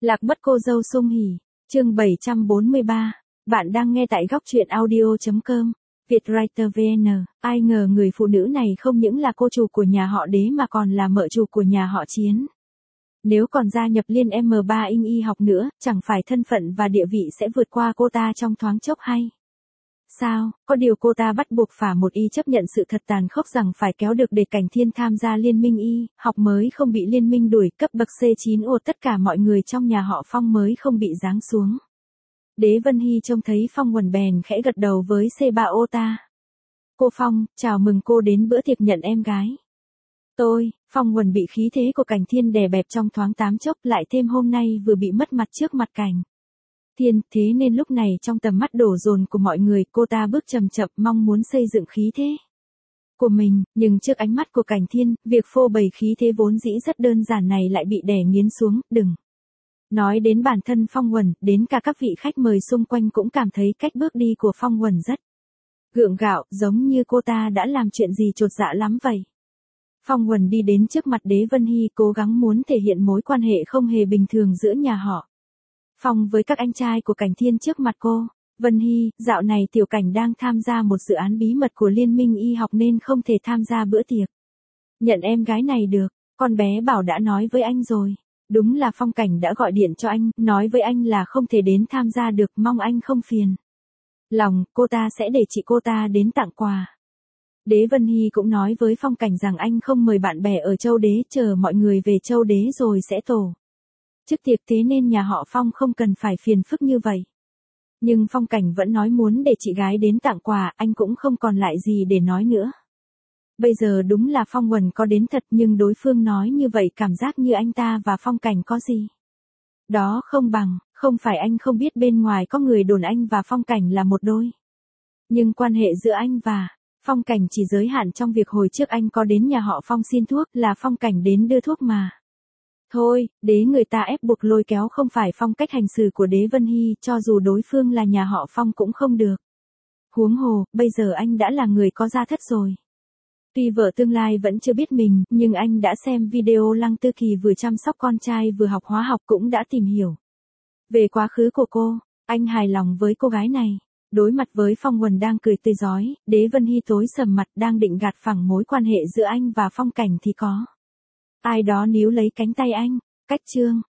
Lạc mất cô dâu sung hỉ, chương 743, bạn đang nghe tại góc truyện audio.com, Vietwriter VN, ai ngờ người phụ nữ này không những là cô chủ của nhà họ Đế mà còn là mợ chủ của nhà họ Chiến. Nếu còn gia nhập liên M3 Inh Y học nữa, chẳng phải thân phận và địa vị sẽ vượt qua cô ta trong thoáng chốc hay? Sao, có điều cô ta bắt buộc Phả Một Y chấp nhận sự thật tàn khốc rằng phải kéo được Đề Cảnh Thiên tham gia liên minh Y, học mới không bị liên minh đuổi, cấp bậc C9 tất cả mọi người trong nhà họ Phong mới không bị giáng xuống. Đế Vân Hy trông thấy Phong Quần bèn khẽ gật đầu với C3 ta. Cô Phong, chào mừng cô đến bữa tiệc nhận em gái. Phong Quần bị khí thế của Cảnh Thiên đè bẹp trong thoáng tám chốc, lại thêm hôm nay vừa bị mất mặt trước mặt Cảnh Thiên, thế nên lúc này trong tầm mắt đổ dồn của mọi người, cô ta bước chậm chậm mong muốn xây dựng khí thế của mình, nhưng trước ánh mắt của Cảnh Thiên, việc phô bày khí thế vốn dĩ rất đơn giản này lại bị đè nghiến xuống. Đừng nói đến bản thân Phong Quần, đến cả các vị khách mời xung quanh cũng cảm thấy cách bước đi của Phong Quần rất gượng gạo, giống như cô ta đã làm chuyện gì chột dạ lắm vậy. Phong Quần đi đến trước mặt Đế Vân Hy, cố gắng muốn thể hiện mối quan hệ không hề bình thường giữa nhà họ Phong với các anh trai của Cảnh Thiên trước mặt cô. Vân Hy, dạo này Tiểu Cảnh đang tham gia một dự án bí mật của Liên minh Y học nên không thể tham gia bữa tiệc nhận em gái này được. Con bé bảo đã nói với anh rồi. Đúng là Phong Cảnh đã gọi điện cho anh, nói với anh là không thể đến tham gia được, mong anh không phiền lòng, cô ta sẽ để chị cô ta đến tặng quà. Đế Vân Hy cũng nói với Phong Cảnh rằng anh không mời bạn bè ở Châu Đế, chờ mọi người về Châu Đế rồi sẽ tổ chức tiệc, thế nên nhà họ Phong không cần phải phiền phức như vậy. Nhưng Phong Cảnh vẫn nói muốn để chị gái đến tặng quà, anh cũng không còn lại gì để nói nữa. Bây giờ đúng là Phong Quần có đến thật, nhưng đối phương nói như vậy cảm giác như anh ta và Phong Cảnh có gì đó không bằng. Không phải anh không biết bên ngoài có người đồn anh và Phong Cảnh là một đôi, nhưng quan hệ giữa anh và Phong Cảnh chỉ giới hạn trong việc hồi trước anh có đến nhà họ Phong xin thuốc, là Phong Cảnh đến đưa thuốc mà thôi. Đế người ta ép buộc lôi kéo không phải phong cách hành xử của Đế Vân Hy, cho dù đối phương là nhà họ Phong cũng không được. Huống hồ, bây giờ anh đã là người có gia thất rồi. Tuy vợ tương lai vẫn chưa biết mình, nhưng anh đã xem video Lăng Tư Kỳ vừa chăm sóc con trai vừa học hóa học, cũng đã tìm hiểu về quá khứ của cô. Anh hài lòng với cô gái này. Đối mặt với Phong Quần đang cười tươi rói, Đế Vân Hy tối sầm mặt, đang định gạt phẳng mối quan hệ giữa anh và Phong Cảnh thì có ai đó níu lấy cánh tay anh. Cách chương